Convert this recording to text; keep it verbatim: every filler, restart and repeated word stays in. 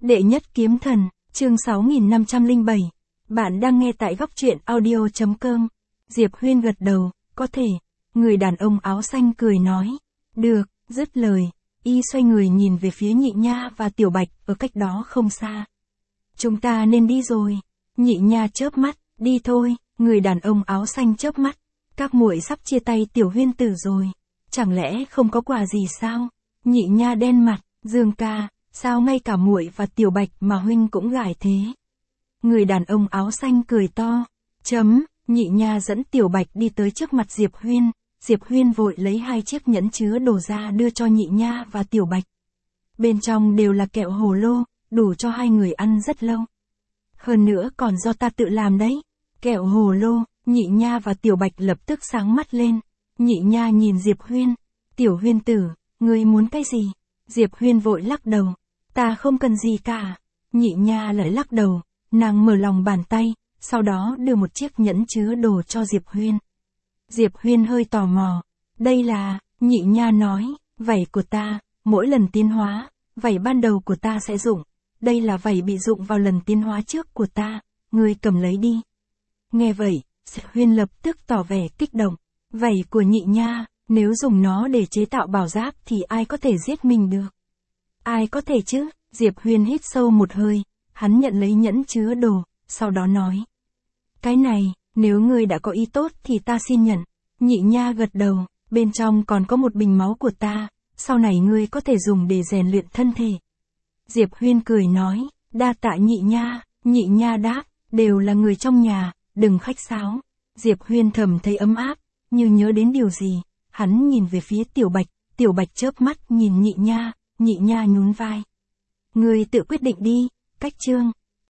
Đệ nhất kiếm thần, chương sáu nghìn năm trăm lẻ bảy. Bạn đang nghe tại góc truyện audio chấm com. Diệp Huyên gật đầu, có thể. Người đàn ông áo xanh cười nói. Được, dứt lời, y xoay người nhìn về phía Nhị Nha và Tiểu Bạch ở cách đó không xa. Chúng ta nên đi rồi. Nhị Nha chớp mắt, đi thôi. Người đàn ông áo xanh chớp mắt. Các muội sắp chia tay Tiểu Huyên tử rồi. Chẳng lẽ không có quà gì sao? Nhị Nha đen mặt, Dương ca, sao ngay cả muội và Tiểu Bạch mà huynh cũng gài thế? Người đàn ông áo xanh cười to. Chấm, Nhị Nha dẫn Tiểu Bạch đi tới trước mặt Diệp Huyên. Diệp Huyên vội lấy hai chiếc nhẫn chứa đồ ra đưa cho Nhị Nha và Tiểu Bạch. Bên trong đều là kẹo hồ lô, đủ cho hai người ăn rất lâu. Hơn nữa còn do ta tự làm đấy. Kẹo hồ lô, Nhị Nha và Tiểu Bạch lập tức sáng mắt lên. Nhị Nha nhìn Diệp Huyên. Tiểu Huyên tử, ngươi muốn cái gì? Diệp Huyên vội lắc đầu. Ta không cần gì cả. Nhị Nha lại lắc đầu. Nàng mở lòng bàn tay, sau đó đưa một chiếc nhẫn chứa đồ cho Diệp Huyên. Diệp Huyên hơi tò mò. Đây là, Nhị Nha nói, vảy của ta, mỗi lần tiến hóa, vảy ban đầu của ta sẽ dụng. Đây là vảy bị dụng vào lần tiến hóa trước của ta, ngươi cầm lấy đi. Nghe vậy, Diệp Huyên lập tức tỏ vẻ kích động. Vảy của Nhị Nha, nếu dùng nó để chế tạo bảo giáp thì ai có thể giết mình được? Ai có thể chứ? Diệp Huyên hít sâu một hơi, hắn nhận lấy nhẫn chứa đồ, sau đó nói. Cái này, nếu ngươi đã có ý tốt thì ta xin nhận. Nhị Nha gật đầu, bên trong còn có một bình máu của ta, sau này ngươi có thể dùng để rèn luyện thân thể. Diệp Huyên cười nói, đa tạ Nhị Nha. Nhị Nha đáp, đều là người trong nhà, đừng khách sáo. Diệp Huyên thầm thấy ấm áp, như nhớ đến điều gì, hắn nhìn về phía Tiểu Bạch, Tiểu Bạch chớp mắt nhìn Nhị Nha, Nhị Nha nhún vai. Ngươi tự quyết định đi, cách chương.